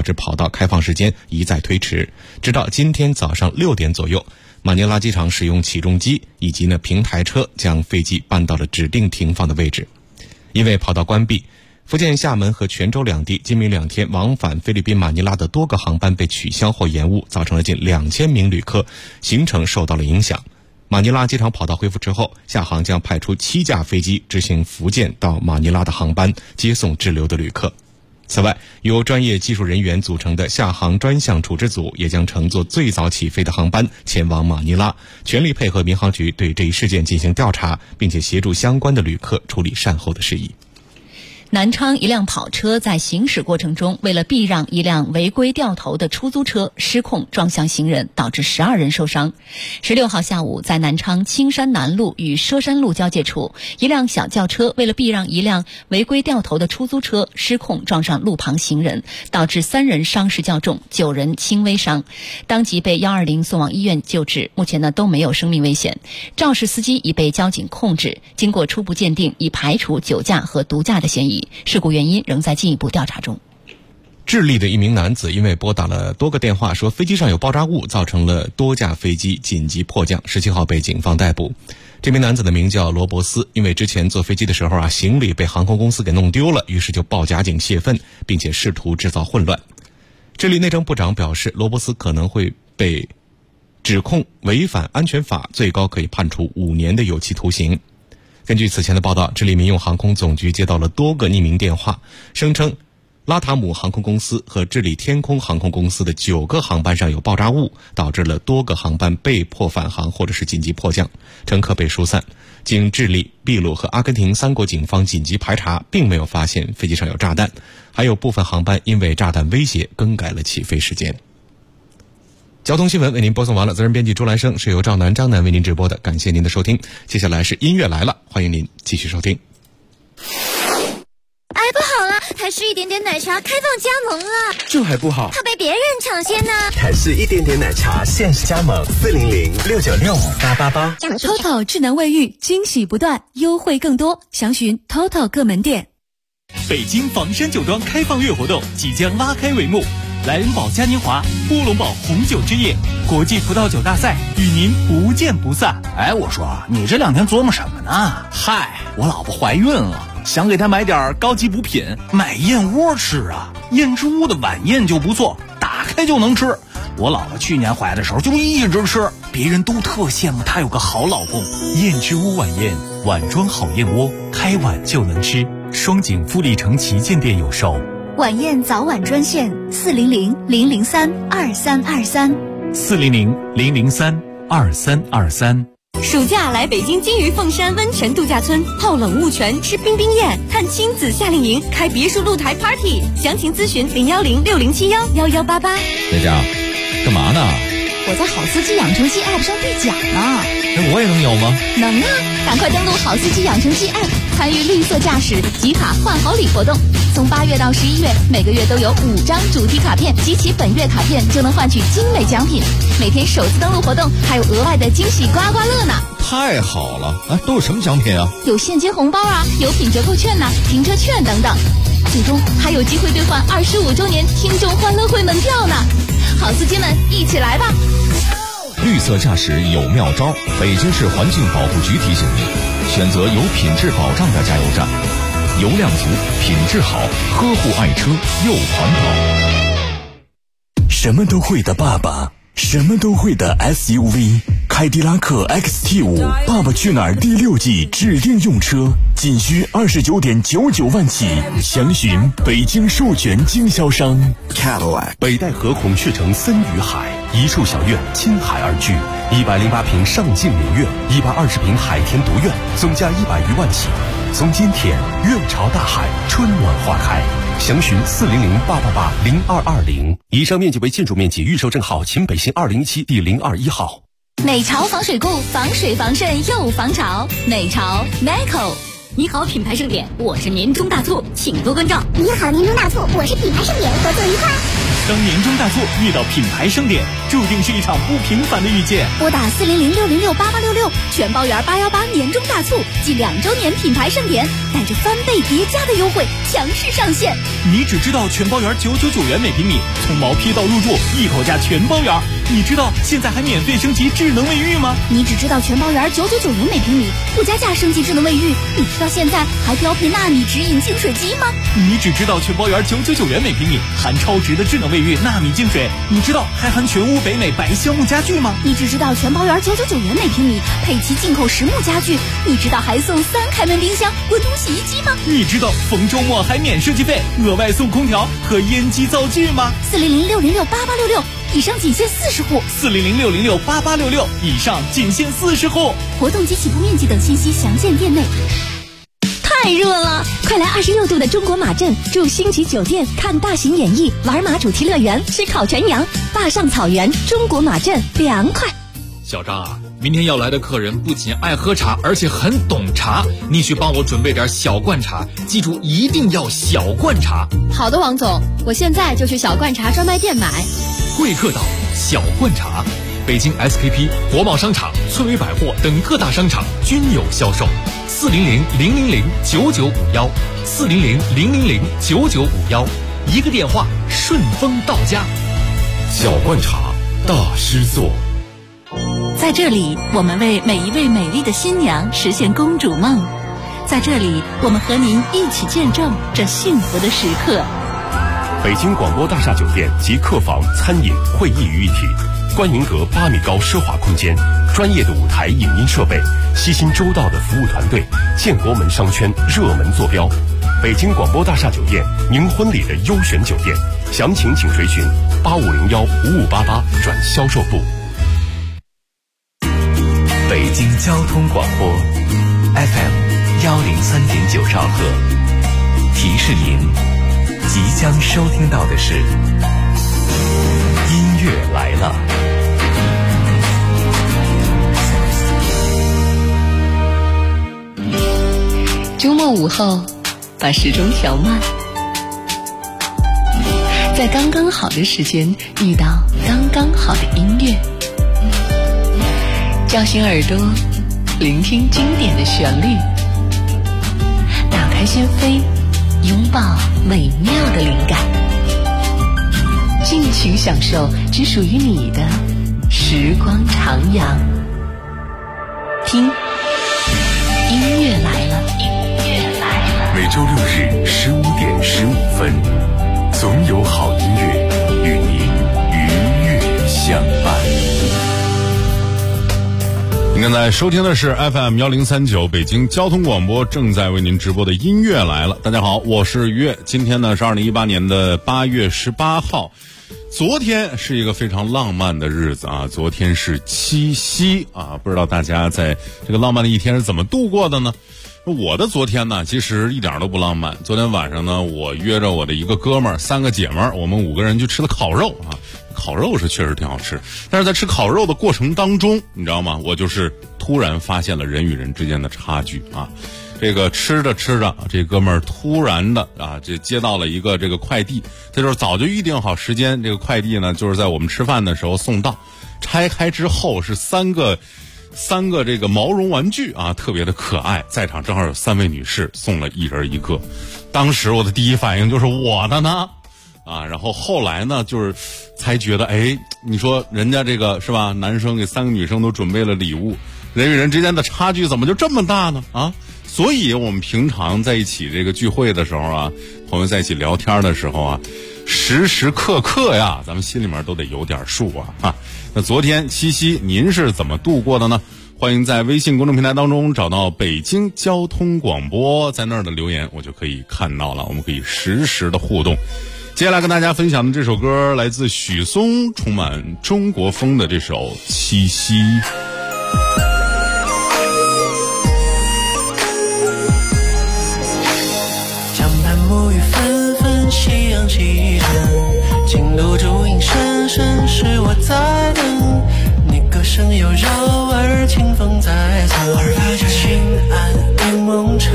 导致跑道开放时间一再推迟，直到今天早上6点左右，马尼拉机场使用起重机以及平台车将飞机搬到了指定停放的位置。因为跑道关闭，福建厦门和泉州两地今明2天往返菲律宾马尼拉的多个航班被取消或延误，造成了近2000名旅客行程受到了影响。马尼拉机场跑道恢复之后，厦航将派出7架飞机执行福建到马尼拉的航班，接送滞留的旅客。此外，由专业技术人员组成的厦航专项处置组也将乘坐最早起飞的航班前往马尼拉，全力配合民航局对这一事件进行调查，并且协助相关的旅客处理善后的事宜。 南昌一辆跑车在行驶过程中，为了避让一辆违规掉头的出租车，失控撞向行人，导致12人受伤。16号下午，在南昌青山南路与佘山路交界处，一辆小轿车为了避让一辆违规掉头的出租车，失控撞上路旁行人，导致3人伤势较重，9人轻微伤，当即被120送往医院救治，目前都没有生命危险。肇事司机已被交警控制，经过初步鉴定，已排除酒驾和毒驾的嫌疑。事故原因仍在进一步调查中。 智利的一名男子因为拨打了多个电话说飞机上有爆炸物，造成了多架飞机紧急迫降，17号被警方逮捕。这名男子的名叫罗伯斯，因为之前坐飞机的时候行李被航空公司给弄丢了，于是就报假警泄愤，并且试图制造混乱。智利内政部长表示，罗伯斯可能会被指控违反安全法，最高可以判处5年的有期徒刑。根据此前的报道，智利民用航空总局接到了多个匿名电话，声称拉塔姆航空公司和智利天空航空公司的9个航班上有爆炸物，导致了多个航班被迫返航或者是紧急迫降，乘客被疏散。经智利、秘鲁和阿根廷3国警方紧急排查，并没有发现飞机上有炸弹，还有部分航班因为炸弹威胁更改了起飞时间。交通新闻为您播送完了，责任编辑朱兰生，是由赵南、张楠为您直播的，感谢您的收听。接下来是音乐来了，欢迎您继续收听。 哎，不好了，台式一点点奶茶开放加盟了， 这还不好， 怕被别人抢先呢。 台式一点点奶茶限时加盟400-696-5888。 TOTO 智能卫浴，惊喜不断，优惠更多，详询 TOTO 各门店。 北京房山酒庄开放月活动即将拉开帷幕，莱恩堡嘉年华、乌龙堡红酒之夜、国际葡萄酒大赛与您不见不散。 哎，我说你这2天琢磨什么呢？ 嗨，我老婆怀孕了，想给她买点高级补品，买燕窝吃啊。燕之屋的晚宴就不错，打开就能吃。我老婆去年怀的时候就一直吃，别人都特羡慕她有个好老公。燕之屋晚宴，碗装好燕窝，开碗就能吃。双井富力城旗舰店有售。 晚宴早晚专线400-003-2323 400-003-2323。 暑假来北京金鱼凤山温泉度假村，泡冷雾泉，吃冰冰宴，看亲子夏令营，开别墅露台 party。详情咨询010-6071-1188。 佳佳，干嘛呢？ 我在好司机养成记 app 上兑奖呢。 我也能有吗？ 能啊，赶快登录好司机养成记 app， 参与绿色驾驶集卡换好礼活动。从8月到11月，每个月都有5张主题卡片，集齐本月卡片就能换取精美奖品。每天首次登录活动还有额外的惊喜刮刮乐呢。 太好了！都有什么奖品啊？ 有现金红包啊，有品折扣券呐，停车券等等。最终还有机会兑换25周年听众欢乐会门票呢。好司机们，一起来吧！ 绿色驾驶有妙招，北京市环境保护局提醒您，选择有品质保障的加油站，油量足，品质好，呵护爱车又环保。 什么都会的爸爸，什么都会的 SUV， 凯迪拉克 XT5 爸爸去哪儿第6季指定用车，仅需29.99万起，详询北京授权经销商。 Cadillac 北戴河孔雀城森与海，一处小院亲海而居，108平上镜明苑，120平海天独院，总价100余万起。从今天院朝大海，春暖花开。详询400-888-0220。以上面积为建筑面积，预售证号秦北新2017第021号。 美潮防水库，防水防渗又防潮。美潮 Meco。 你好，品牌盛典，我是年终大促，请多关照。 你好，年终大促，我是品牌盛典，合作愉快。 当年终大促遇到品牌盛典，注定是一场不平凡的遇见。 拨打400-606-8866，全包圆818年终大促暨2周年品牌盛典，带着翻倍叠加的优惠强势上线。 你只知道全包圆999元每平米，从毛坯到入住一口价全包圆。你知道现在还免费升级智能卫浴吗？ 你只知道全包圆999元每平米，不加价升级智能卫浴。你知道现在还标配纳米直饮净水机吗？ 你只知道全包圆999元每平米，含超值的智能卫浴纳米净水。你知道还含全屋北美白橡木家具吗？ 你只知道全包圆999元每平米，配齐进口实木家具。你知道还送3开门冰箱、滚筒洗衣机吗？ 你知道逢周末还免设计费，额外送空调和烟机灶具吗 ？400-606-8866，以上仅限40户。 400-606-8866，以上仅限40户。 活动及起步面积等信息详见店内。 太热了，快来26度的中国马镇，住星级酒店，看大型演绎，玩马主题乐园，吃烤全羊，坝上草原，中国马镇，凉快。 小张啊，明天要来的客人不仅爱喝茶，而且很懂茶，你去帮我准备点小罐茶，记住一定要小罐茶。 好的，王总，我现在就去小罐茶专卖店买。 贵客岛小罐茶，北京 SKP、国贸商场、村委百货等各大商场均有销售。400-000-9951，400-000-9951，一个电话，顺丰到家。 小罐茶，大师做。 在这里，我们为每一位美丽的新娘实现公主梦。在这里，我们和您一起见证这幸福的时刻。 北京广播大厦酒店及客房、餐饮、会议于一体，观云阁8米高奢华空间，专业的舞台影音设备，悉心周到的服务团队，建国门商圈热门坐标。北京广播大厦酒店，您婚礼的优选酒店，详情请垂询8501-5588转销售部。 北京交通广播 FM 103.9兆赫，提示您即将收听到的是音乐来了。 周末午后，把时钟调慢，在刚刚好的时间遇到刚刚好的音乐，叫醒耳朵，聆听经典的旋律，打开心扉，拥抱美妙的灵感，尽情享受只属于你的时光徜徉。听，音乐来了，音乐来了。 每周6日15点15分，总有好音乐与您愉悦相伴。 您刚才收听的是 FM 1039北京交通广播正在为您直播的音乐来了。大家好，我是于越。今天呢是2018年的8月18号，昨天是一个非常浪漫的日子啊，昨天是七夕啊，不知道大家在这个浪漫的一天是怎么度过的呢？我的昨天呢，其实一点都不浪漫。昨天晚上呢，我约着我的一个哥们儿，3个姐们儿，我们5个人去吃了烤肉啊。烤肉是确实挺好吃，但是在吃烤肉的过程当中，你知道吗？我就是突然发现了人与人之间的差距啊。这个吃着吃着，这哥们儿突然的啊，这接到了一个这个快递，他就是早就预定好时间，这个快递呢就是在我们吃饭的时候送到。拆开之后是三个这个毛绒玩具啊，特别的可爱。在场正好有3位女士，送了1人1个。当时我的第一反应就是我的呢。啊，然后后来呢，就是才觉得，哎，你说人家这个是吧？男生给3个女生都准备了礼物，人与人之间的差距怎么就这么大呢？啊，所以我们平常在一起这个聚会的时候啊，朋友在一起聊天的时候啊，时时刻刻呀，咱们心里面都得有点数啊。那昨天七夕您是怎么度过的呢？欢迎在微信公众平台当中找到北京交通广播，在那儿的留言我就可以看到了，我们可以实时的互动。接下来跟大家分享的这首歌来自许嵩，充满中国风的这首《七夕》。 江畔沐雨纷纷，夕阳西沉，京都烛影深深，是我在等你歌声有柔而清风在侧，而发着心安一梦尘。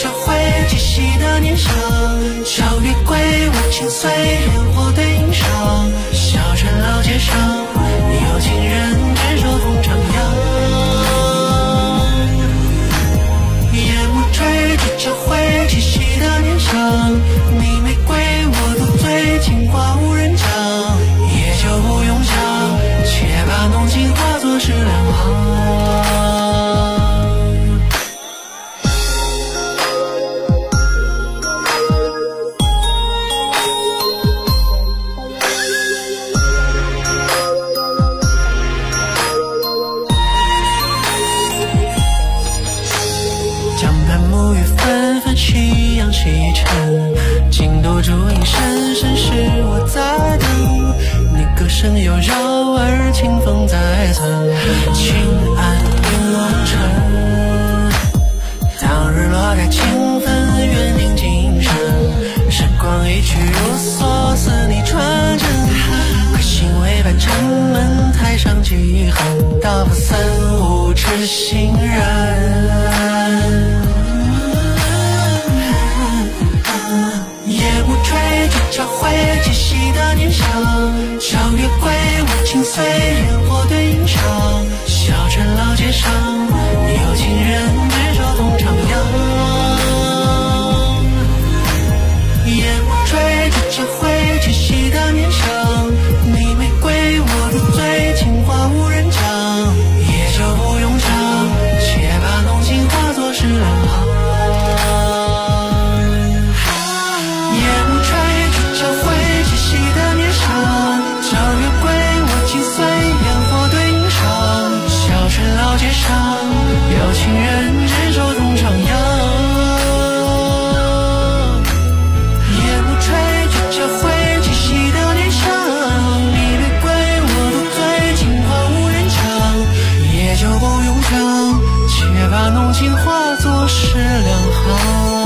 交汇气息的年少，小月归我轻随烟火对影上，小城老街上有情人执手同徜徉，夜幕追着交汇气息的年少，你玫瑰我独醉，情话无人讲，夜就不用想，且把浓情化作是两行。夕阳西沉，京都烛影深深是我在等，你歌声又绕耳，清风在侧，轻按云梦尘。当日落该清芬，愿宁静身，时光一去如梭，似你传真。快心为伴城门，台上几横，道不散无痴心人。夜幕追着交汇气息的年少，小月归我轻随烟火对影上，小城老街上有情人执手同徜徉。夜幕追着交汇气息的年少，你玫瑰我独醉，情话无人讲，夜就不用讲，且把浓情化作是两行。老街上有情人执手同徜徉，夜幕追着交汇气息的年少，你玫瑰我独醉，情话无人讲，夜就不用讲，且把浓情化作是两行。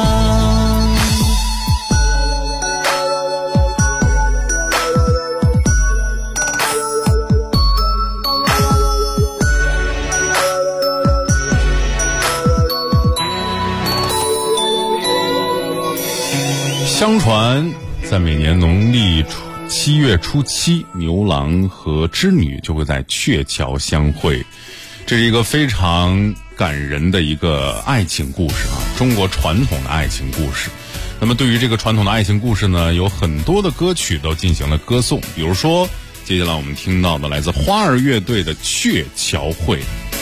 相传在每年农历7月初7，牛郎和织女就会在鹊桥相会，这是一个非常感人的一个爱情故事啊，中国传统的爱情故事。那么对于这个传统的爱情故事呢，有很多的歌曲都进行了歌颂，比如说接下来我们听到的来自花儿乐队的《鹊桥会》。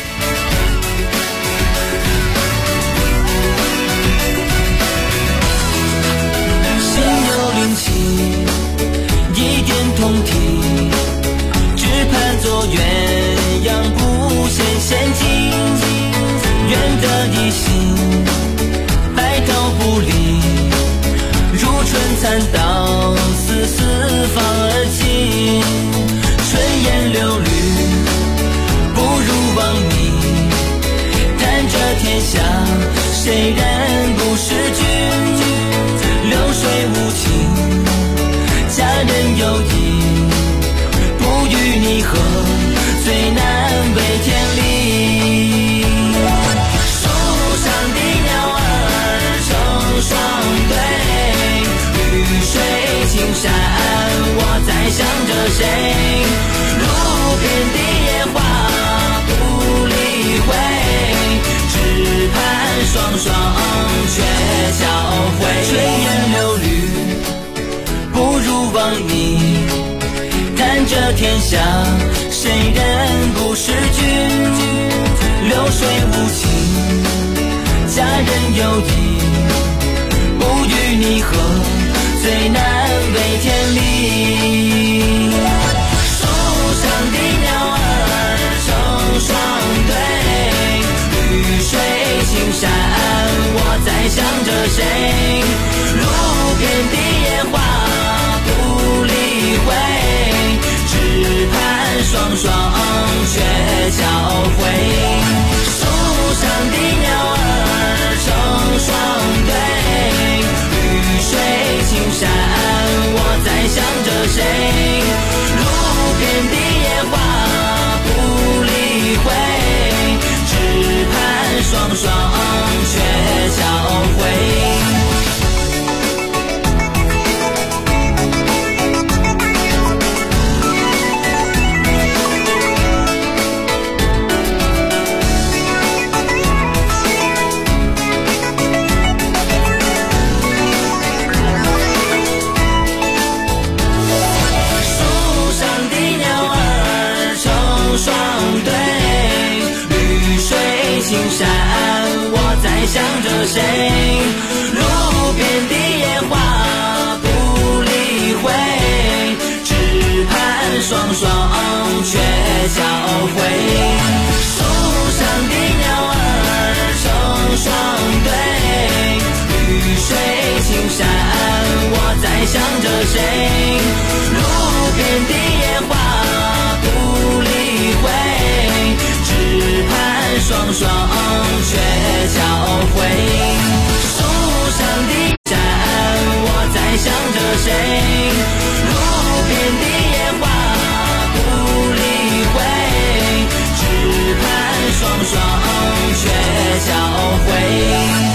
一点同体，只盼做鸳鸯不羡仙境，愿得一心，白头不离，如春蚕到死，四方而起，春烟柳绿，不如忘你，看这天下谁人不是君，流水无情，佳人有意，不与你合，最难为天理。树上的鸟儿成双对，绿水青山我在想着谁，路边的野花不理会，只盼双双鹊桥会。春烟柳绿，不如忘你，看这天下谁人不是君，流水无情，佳人有意，不与你合，最难为天理。树上的鸟儿成双对，绿水青山我在想着谁，路边的野花不理会，只盼双双鹊桥会。树上的鸟儿成双对，绿水青山我在想着谁，路边的野花不理会，只盼双双鹊桥会。 着谁，路边的野花不理会，只盼双双却交汇，树上的鸟儿成双对，绿水青山我在想着谁，路边的野花不理会，只盼双双却交汇，树上的山我在想着谁，路边的野花不理会，只盼双双却交汇。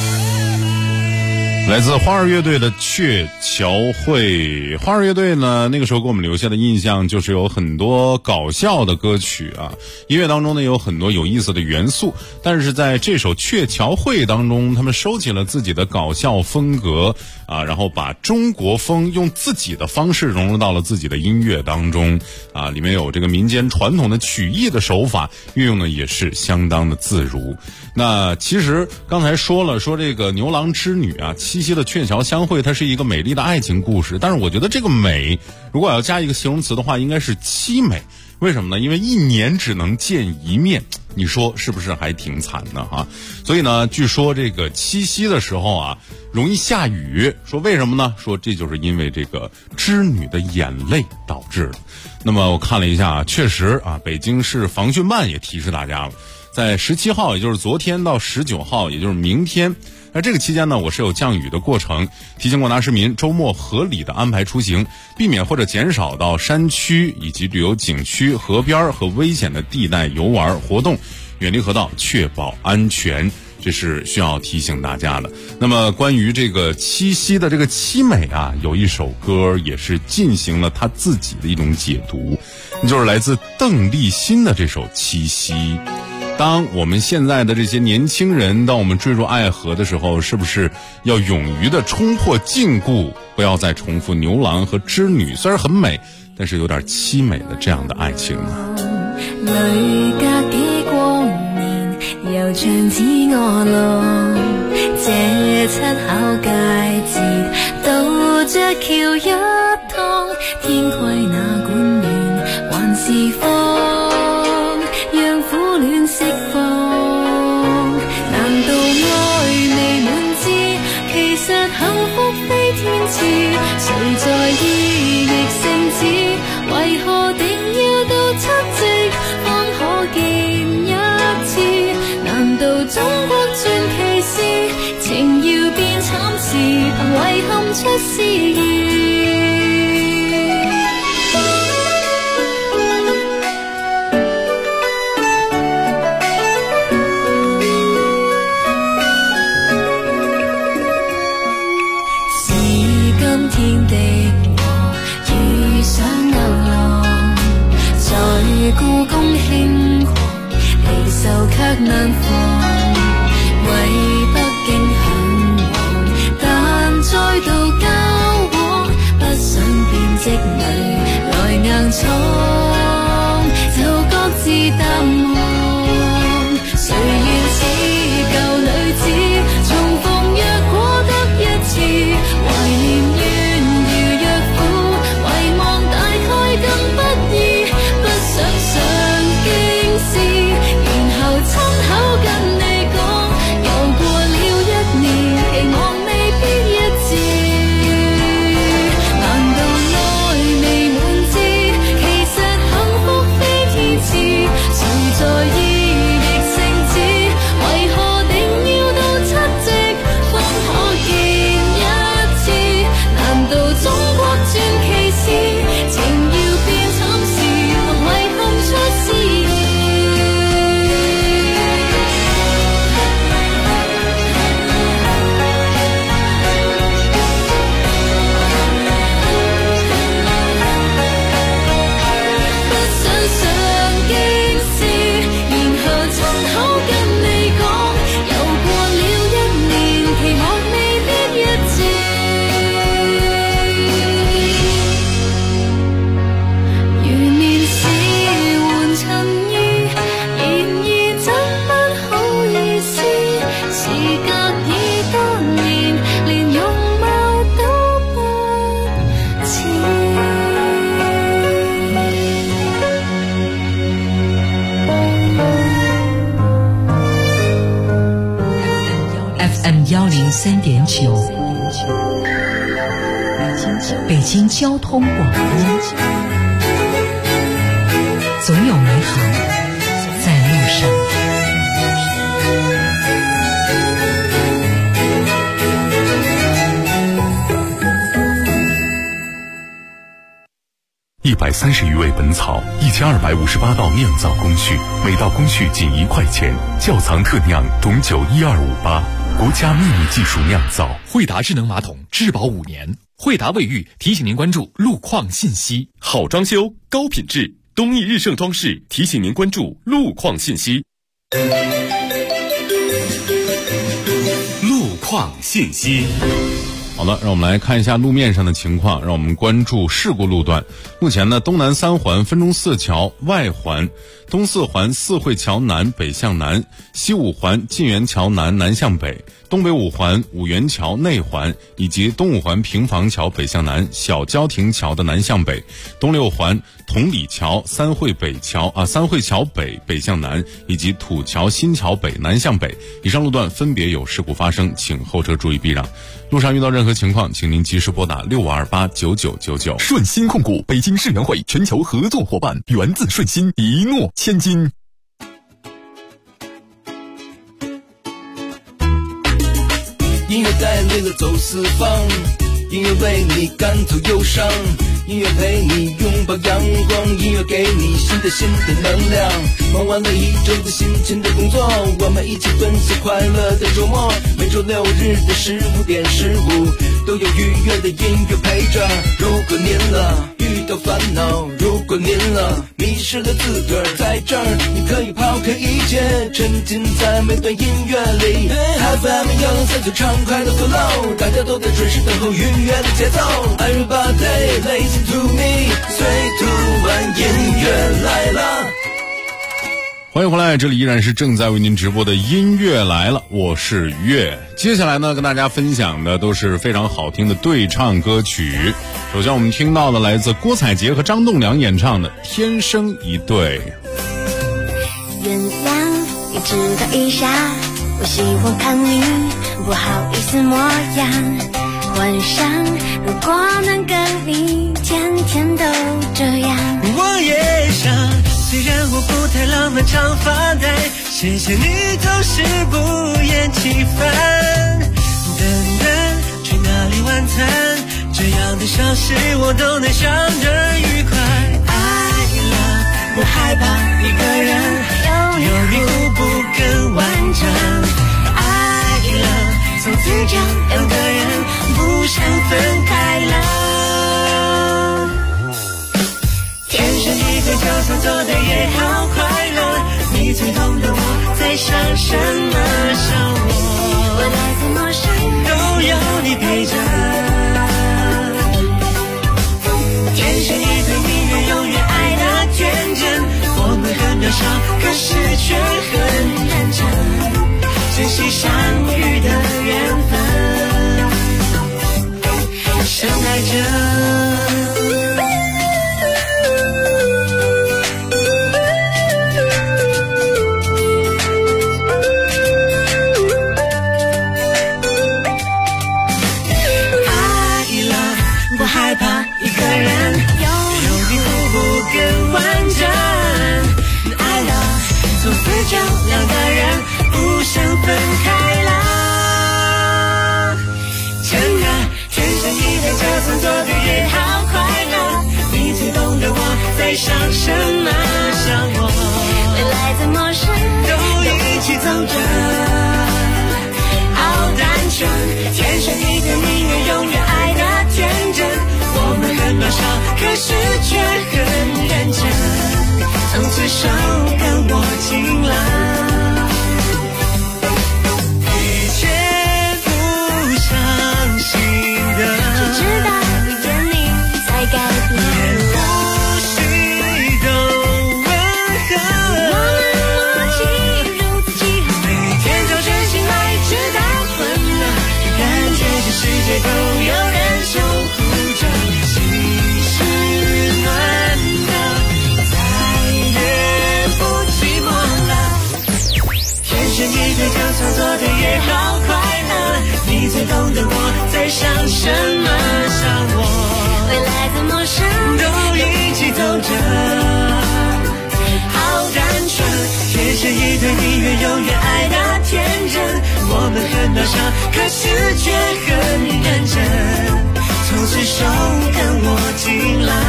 来自花儿乐队的鹊桥会。花儿乐队呢，那个时候给我们留下的印象就是有很多搞笑的歌曲啊，音乐当中呢有很多有意思的元素，但是在这首鹊桥会当中，他们收起了自己的搞笑风格啊，然后把中国风用自己的方式融入到了自己的音乐当中啊，里面有这个民间传统的曲艺的手法，运用的也是相当的自如。那其实刚才说了，说这个牛郎织女啊，七夕的鹊桥相会，它是一个美丽的爱情故事，但是我觉得这个美如果要加一个形容词的话，应该是凄美。为什么呢？因为一年只能见一面，你说是不是还挺惨的哈？所以呢，据说这个七夕的时候啊，容易下雨。说为什么呢？说这就是因为这个织女的眼泪导致的。那么我看了一下啊，确实啊，北京市防汛办也提示大家了，在17号，也就是昨天到19号，也就是明天。那这个期间呢，我是有降雨的过程，提醒广大市民周末合理的安排出行，避免或者减少到山区以及旅游景区、河边和危险的地带游玩活动，远离河道，确保安全。这是需要提醒大家的。那么关于这个七夕的这个凄美啊，有一首歌也是进行了他自己的一种解读，就是来自邓丽欣的这首《七夕》。当我们现在的这些年轻人，当我们坠入爱河的时候，是不是要勇于的冲破禁锢，不要再重复牛郎和织女虽然很美，但是有点凄美的这样的爱情呢？ 里隔幾光年，又像似我浪。這七巧佳節，渡着橋一趟，天規哪管暖，還是放，讓苦戀釋放。難道愛未滿枝，其實幸福非天賜，誰在意逆性子，為何定要到七夕方可見一次？難道中國傳奇是情要變慘事，憑遺憾出詩意？故宮輕狂，離愁卻難防，為北京嚮往，但再度交往， FM 103.9，北京交通广播，总有美好在路上。 130余味本草，1258道酿造工序，每道工序仅1块钱。窖藏特酿董酒12588，国家秘密技术酿造。 惠达智能马桶质保5年。惠达卫浴提醒您关注路况信息。 好装修，高品质，东益日盛装饰提醒您关注路况信息。路况信息。 好的，让我们来看一下路面上的情况，让我们关注事故路段。目前呢，东南3环分钟寺桥外环、东4环四惠桥南北向南、西5环晋源桥南南向北、东北5环五元桥内环以及东5环平房桥北向南、小交亭桥的南向北、东6环同里桥三惠桥北北向南以及土桥新桥北南向北，以上路段分别有事故发生，请后车注意避让。路上遇到任何情况，请您及时拨打65289999。 顺鑫控股北京世园会全球合作伙伴，源自顺鑫，一诺千金。 音乐带领了走四方，音乐为你赶走忧伤，音乐陪你拥抱阳光，音乐给你新的能量。忙完了一周的辛勤的工作，我们一起分享快乐的周末。每周6日的15点15，都有愉悦的音乐陪着。如果您遇到烦恼，如果您迷失了自个儿，在这儿你可以抛开一切，沉浸在每段音乐里。FM 103畅快的 flow， 大家都在准时等候愉悦的节奏。Everybody listen to me， 最突然音乐来了。 欢迎回来，这里依然是正在为您直播的音乐来了，我是月。接下来呢，跟大家分享的都是非常好听的对唱歌曲。首先我们听到的来自郭采洁和张栋梁演唱的《天生一对》。 原谅你知道一下，我喜欢看你不好意思模样，幻想如果能跟你天天都这样。 我也想，虽然我不太浪漫长发带，谢谢你总是不厌其烦。等等，去哪里晚餐？这样的小事我都能想着愉快。爱了，不害怕一个人，有你互补更完整。爱了，从此这2个人不想分开了。天生一对，就算做的也好快乐。你最懂得我在想什么，想我未来再陌生都有你陪着。天生一对，宁愿永远爱的天真。我们很渺小，可是却很认真，珍惜相遇的缘分，深爱着。害怕一个人，有你互补更完整。爱了，从此就2个人不想分开了。真的，天生一对，就算做的越好。 最懂得我在想什么，想我未来怎么想都一起走着，好单纯，谢谢一对音乐永远爱的天真，我们很渺小，可是却很认真，从此手跟我紧拉，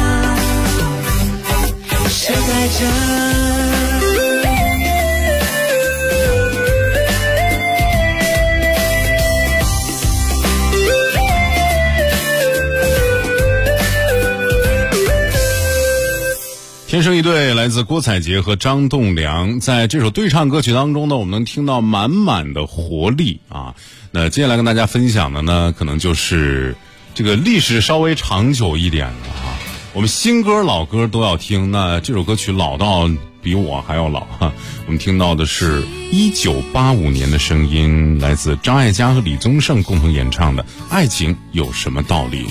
谁带着天生一对来自郭采洁和张栋梁，在这首对唱歌曲当中呢，我们能听到满满的活力啊。那接下来跟大家分享的呢，可能就是这个历史稍微长久一点的哈。我们新歌老歌都要听，那这首歌曲老到比我还要老哈。我们听到的是1985年的声音，来自张艾嘉和李宗盛共同演唱的《爱情有什么道理》。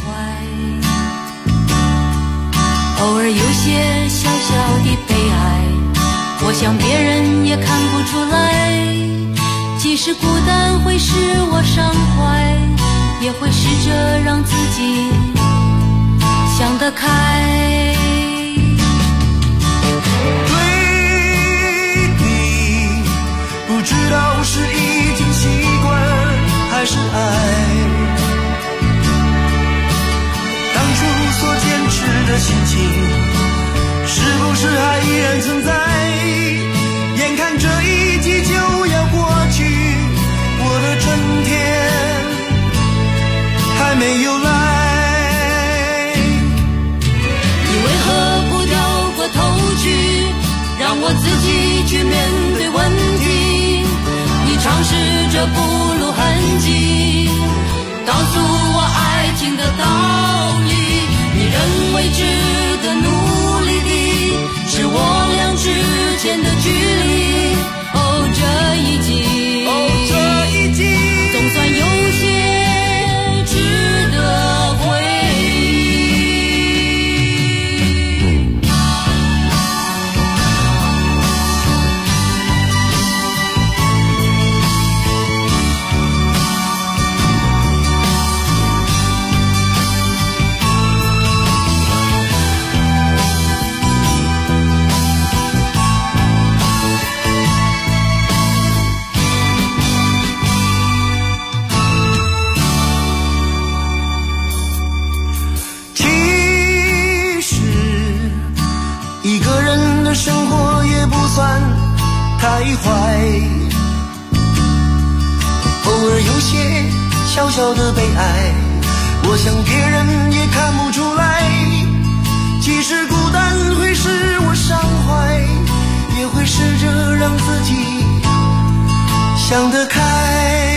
偶尔有些小小的悲哀，我想别人也看不出来，即使孤单会使我伤怀，也会试着让自己想得开。 对你不知道是已经习惯还是爱，当初所坚持的心情是不是还依然存在，眼看这一季就要过去，我的春天还没有来， 你为何不掉过头去，让我自己去面对问题，你尝试着不露痕迹，告诉我爱情的道理，你认为值得努力的是我俩之间的距离。哦，这一季总算有些值得回生活也不算太坏，偶尔有些小小的悲哀，我想别人也看不出来，即使孤单会使我伤怀，也会试着让自己想得开。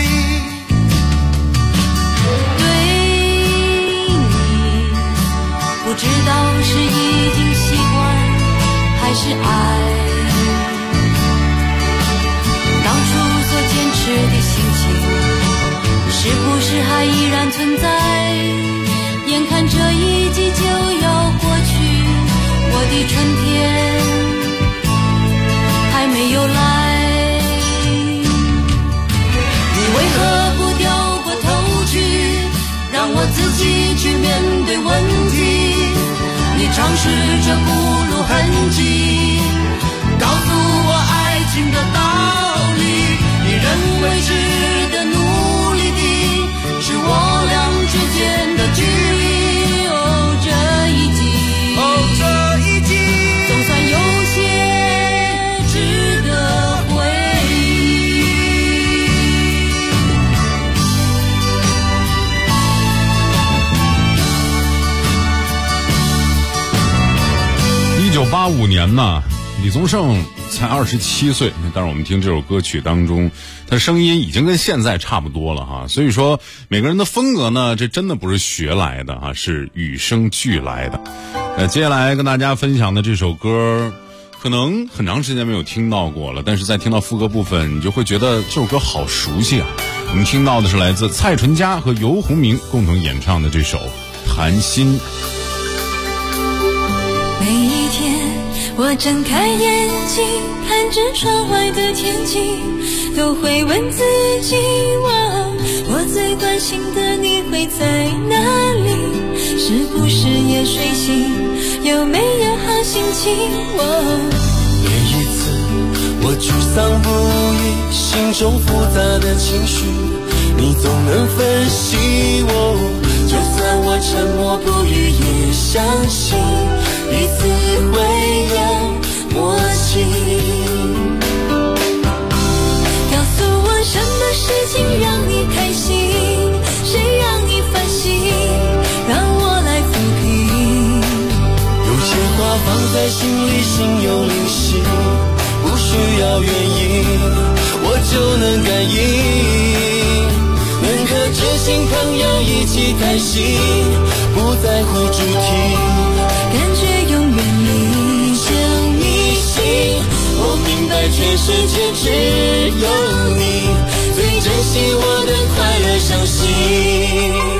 对你不知道是已经习惯还是爱，当初所坚持的心情是不是还依然存在，眼看这一季就要过去，我的春天还没有来，你为何不掉过头去，让我自己去面对问题，你尝试着不露痕迹，告诉我爱情的道理，你认为值得努力的是我俩之间的距离。哦，这一季总算有些值得回忆。1985年呢，李宗盛才27岁，但是我们听这首歌曲当中，他声音已经跟现在差不多了哈。所以说每个人的风格呢，这真的不是学来的啊，是与生俱来的。接下来跟大家分享的这首歌，可能很长时间没有听到过了，但是在听到副歌部分，你就会觉得这首歌好熟悉啊。我们听到的是来自蔡淳佳和游鸿明共同演唱的这首《谈心》。 每一天我睁开眼睛，看着窗外的天气，都会问自己，我最心的你会在哪里？是不是也睡醒？有没有好心情？ 每一次我沮丧不已，心中复杂的情绪，你总能分析我。就算我沉默不语，也相信彼此会有默契。 告诉我什么事情让你开心，谁让你烦心，让我来抚平。 有些话放在心里，心有灵犀，不需要原因，我就能感应。能和知心朋友一起开心，不在乎主题， 感觉永远你就迷信。我明白全世界只有你最珍惜我的快乐伤心。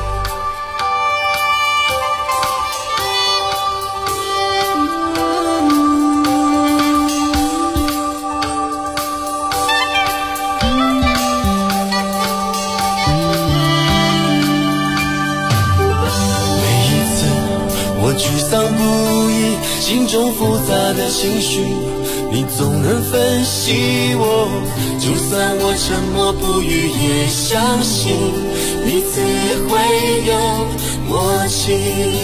心中复杂的情绪，你总能分析我。就算我沉默不语，也相信彼此会有默契。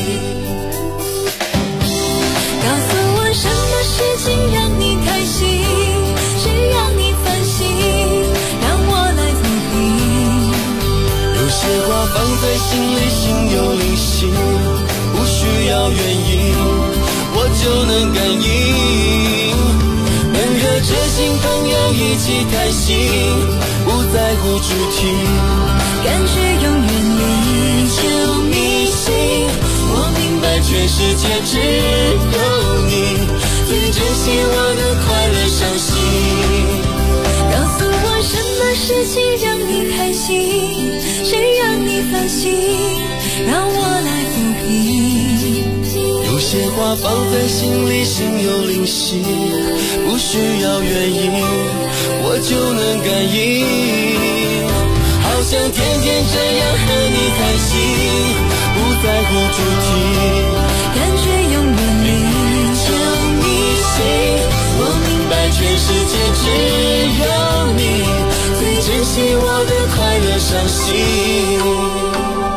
告诉我什么事情让你开心，谁让你烦心，让我来抚平。 有些话放在心里，心有灵犀，不需要原因，我就能感应。能和知心朋友一起开心，不在乎主题， 感觉永远你就迷信。我明白全世界只有你最珍惜我的快乐伤心。 告诉我什么事情让你开心，谁让你烦心，让我来抚平。 有些话放在心里，心有灵犀，不需要原因，我就能感应。好想天天这样和你开心，不在乎主题， 感觉永远你就迷信。我明白全世界只有你最珍惜我的快乐伤心。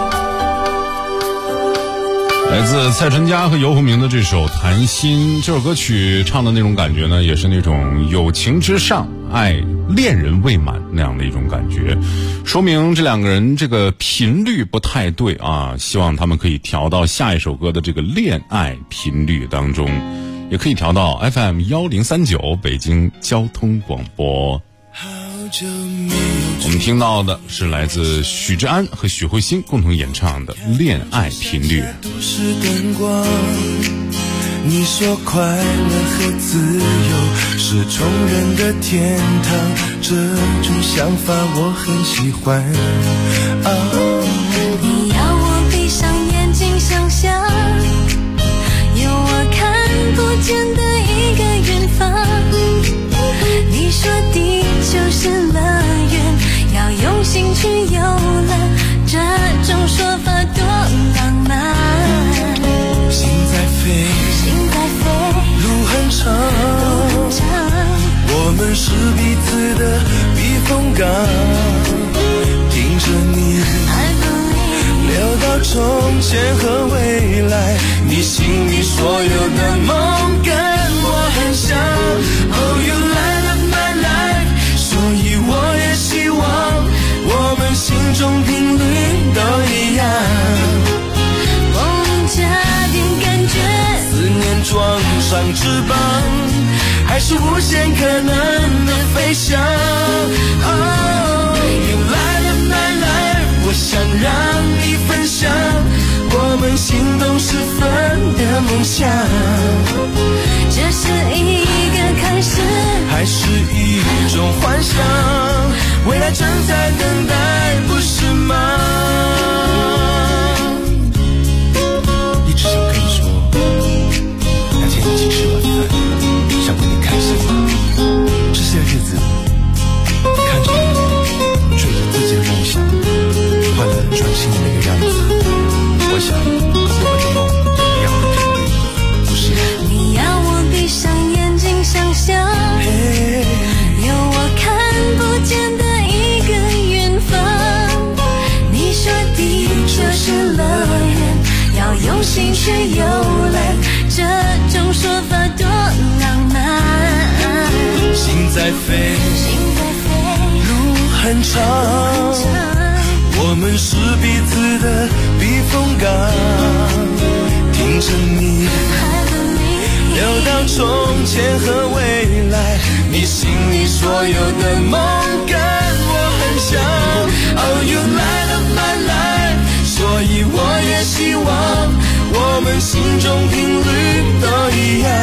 来自蔡淳佳和游鸿明的这首《谈心》，这首歌曲唱的那种感觉呢，也是那种友情之上，爱恋人未满那样的一种感觉，说明这两个人这个频率不太对啊，希望他们可以调到下一首歌的这个恋爱频率当中，也可以调到 FM1039 北京交通广播。我们听到的是来自许志安和许慧欣共同演唱的《恋爱频率》。 都是灯光，你说快乐和自由是穷人的天堂，这种想法我很喜欢。 你要我闭上眼睛想象，有我看不见的一个远方。你说地球是乐园，要用心去游览，这种说法多浪漫。 心在飞，路很长，我们是彼此的避风港。听着你聊到从前和未来，你心里所有的梦跟我很像。Oh, you light up my life， 所以我也希望我们心中频率都一样。 梦加点感觉， 思念装上翅膀，还是无限可能的飞翔。Oh, you light up my life， 我想让你分享我们心动时分的梦想。 这是一个开始， 还是一种幻想？未来正在等待，不是吗？一直想跟你说，那天一起吃晚饭，想问你开心吗？这些日子，看着你追着自己的梦想，好飞，路很长，我们是彼此的避风港，听着你聊到从前和未来，你心里所有的梦跟我很像。Oh, you light up my life， 所以我也希望我们心中频率都一样。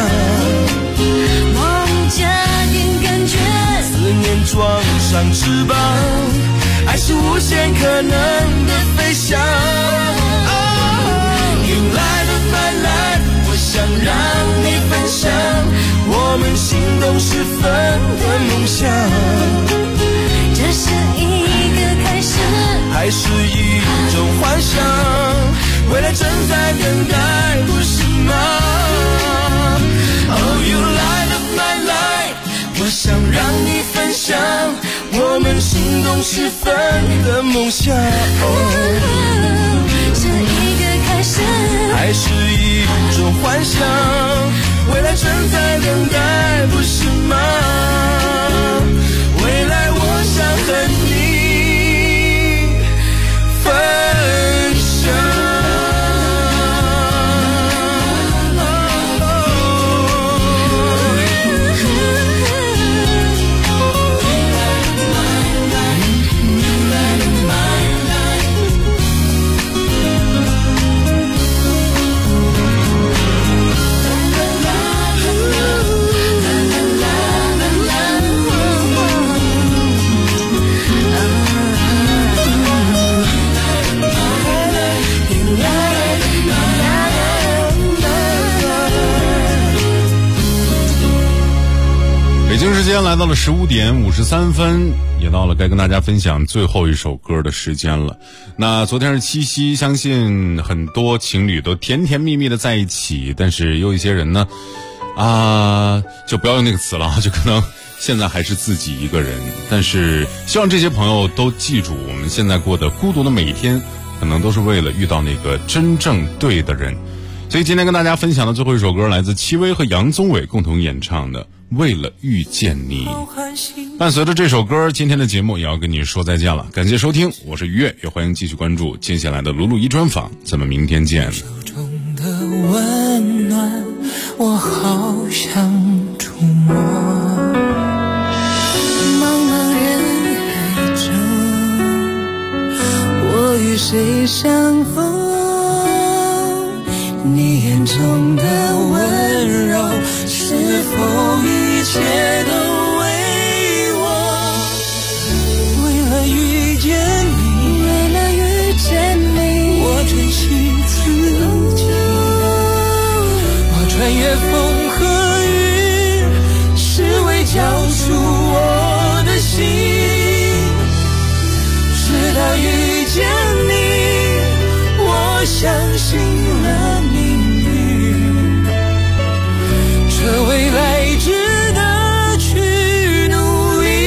梦加点感觉， 思念装上翅膀，爱是无限可能的飞翔。Oh, you light up my life， 我想让你分享我们心动时分的梦想。 这是一个开始， 还是一种幻想，未来正在等待，不是吗？ Oh, you light up my life， 我想让你分享我们心动时分的梦想。 是一个开始， 还是一种幻想，未来正在等待，不是吗？未来我想和你分享。 北京时间来到了15点53分，也到了该跟大家分享最后一首歌的时间了。那昨天是七夕，相信很多情侣都甜甜蜜蜜的在一起，但是有一些人呢，就不要用那个词了，就可能现在还是自己一个人。但是希望这些朋友都记住，我们现在过的孤独的每一天，可能都是为了遇到那个真正对的人。所以今天跟大家分享的最后一首歌来自戚薇和杨宗纬共同演唱的《为了遇见你》。伴随着这首歌，今天的节目也要跟你说再见了。感谢收听，我是于越，也欢迎继续关注接下来的卢卢一专访，咱们明天见。 手中的温暖，我好想触摸。茫茫人海中，我与谁相逢？你眼中的温柔，是否一切都为我？为了遇见你，为了遇见你，我珍惜自己。我穿越风和雨，是为交出我的心。直到遇见你，我相信了命运，这未来值得去努力。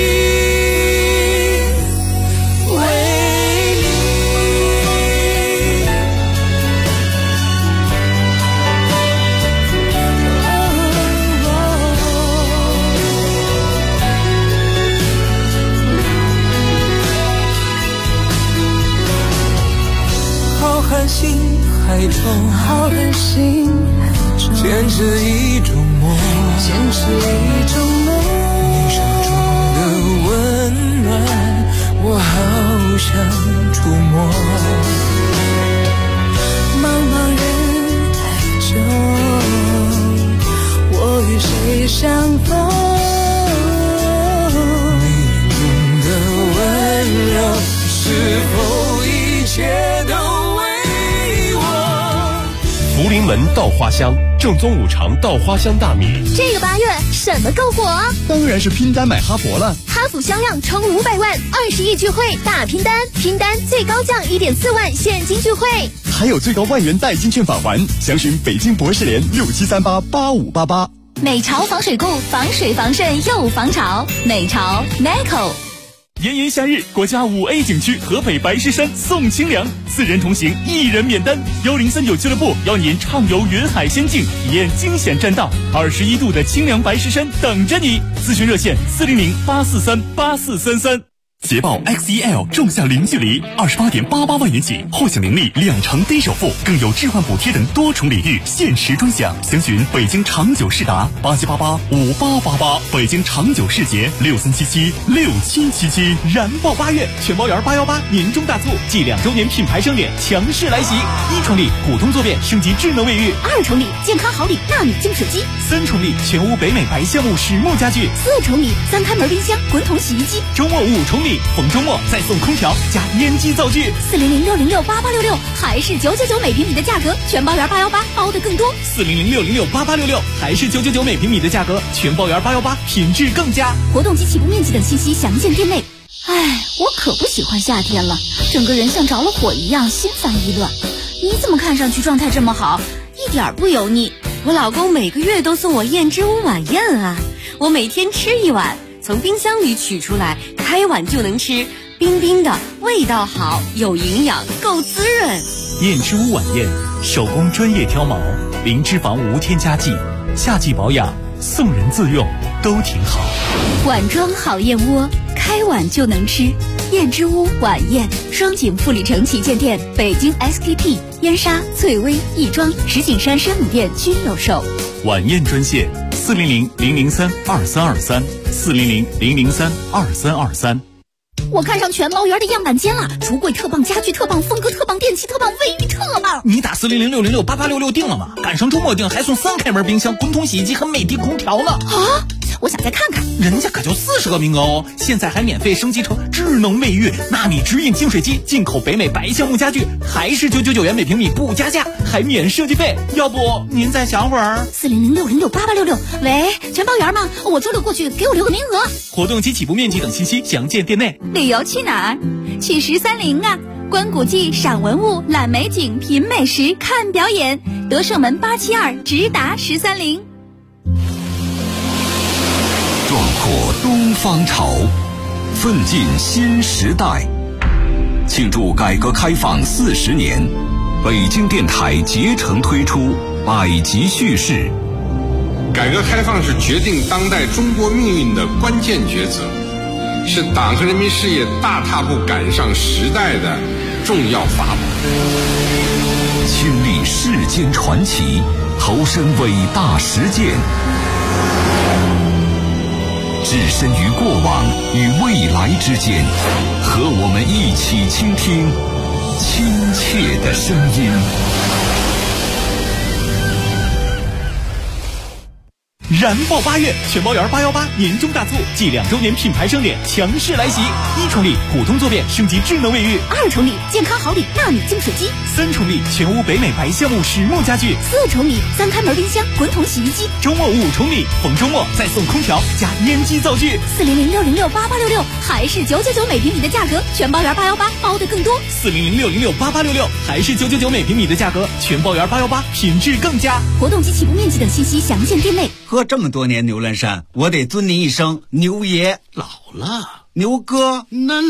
为你，浩瀚星海中，浩瀚星海中，坚持一种梦，坚持一种梦。你手中的温暖，我好想触摸。茫茫人海中，我与谁相逢？你眼中的温柔，是否一切都福临门稻花香，正宗五常稻花香大米。 这个8月什么够火？ 当然是拼单买哈佛了。 哈弗销量冲500万，20亿聚会大拼单，拼单最高降1.4万现金聚会， 还有最高万元代金券返还。详询北京博士联67388588。 美潮防水固，防水防渗又防潮。美潮 Neco。 炎炎夏日，国家5A 景区河北白石山送清凉，4人同行1人免单。1039俱乐部邀您畅游云海仙境，体验惊险栈道，21度的清凉白石山等着你。咨询热线400-843-8433。捷豹 XEL 仲夏零距离28.88万元起，获享年利2成低首付，更有置换补贴等多重礼遇，限时专享。详询北京长久世达87885888，北京长久世捷63776777。燃爆8月，全包圆818年终大促，暨2周年品牌盛典强势来袭！1重礼普通坐便升级智能卫浴 ，2重礼健康好礼纳米净水机 ，3重礼全屋北美白橡木实木家具 ，4重礼3开门冰箱滚筒洗衣机， 周末5重礼，逢周末再送空调加烟机灶具。 400-606-8866，还是999每平米的价格，全包圆818包的更多。 400-606-8866，还是999每平米的价格，全包圆818品质更佳。 活动及起步面积等信息详见店内。哎，我可不喜欢夏天了，整个人像着了火一样，心烦意乱。你怎么看上去状态这么好，一点不油腻？ 我老公每个月都送我燕之屋晚宴啊，我每天吃1碗，从冰箱里取出来，开碗就能吃，冰冰的，味道好，有营养，够滋润。 燕之屋晚宴，手工专业挑毛，零脂肪无添加剂，夏季保养，送人自用都挺好。 碗装好燕窝，开碗就能吃。燕之屋晚宴，双井富力城旗舰店、北京 SKP、燕莎、翠微、亦庄、石景山生乳店均有售。 晚宴专线400-003-2323，400-003-2323。 我看上全包圆的样板间了，橱柜特棒，家具特棒，风格特棒，电器特棒，卫浴特棒。 你打400-606-8866订了吗？赶上周末订还送3开门冰箱、滚筒洗衣机和美的空调呢。 啊！我想再看看， 人家可就40个名额哦！现在还免费升级成智能卫浴、纳米直饮净水机，进口北美白橡木家具，还是999元每平米不加价，还免设计费。要不您再想会儿 ？400-606-8866。喂，全包圆吗？我周6过去，给我留个名额。 活动及起步面积等信息详见店内。 旅游去哪儿？去1030啊！观古迹、赏文物、览美景、品美食、看表演。德胜门872，直达1030。 壮阔东方潮，奋进新时代。庆祝改革开放40年，北京电台竭诚推出百集叙事。 改革开放是决定当代中国命运的关键抉择，是党和人民事业大踏步赶上时代的重要法宝。 亲历世间传奇，投身伟大实践，置身于过往与未来之间，和我们一起倾听亲切的声音。 燃爆8月，全包圆818年终大促，暨2周年品牌盛典强势来袭！1重礼普通坐便升级智能卫浴 ，2重礼健康好礼纳米净水机 ，3重礼全屋北美白橡木实木家具 ，4重礼3开门冰箱滚筒洗衣机， 周末5重礼，逢周末再送空调加烟机灶具。 400-606-8866，还是999每平米的价格，全包圆818包的更多。 400-606-8866，还是999每平米的价格，全包圆818品质更佳。 活动及起步面积等信息详见店内。 喝这么多年牛栏山，我得尊您一声牛爷。 老了， 牛哥， 那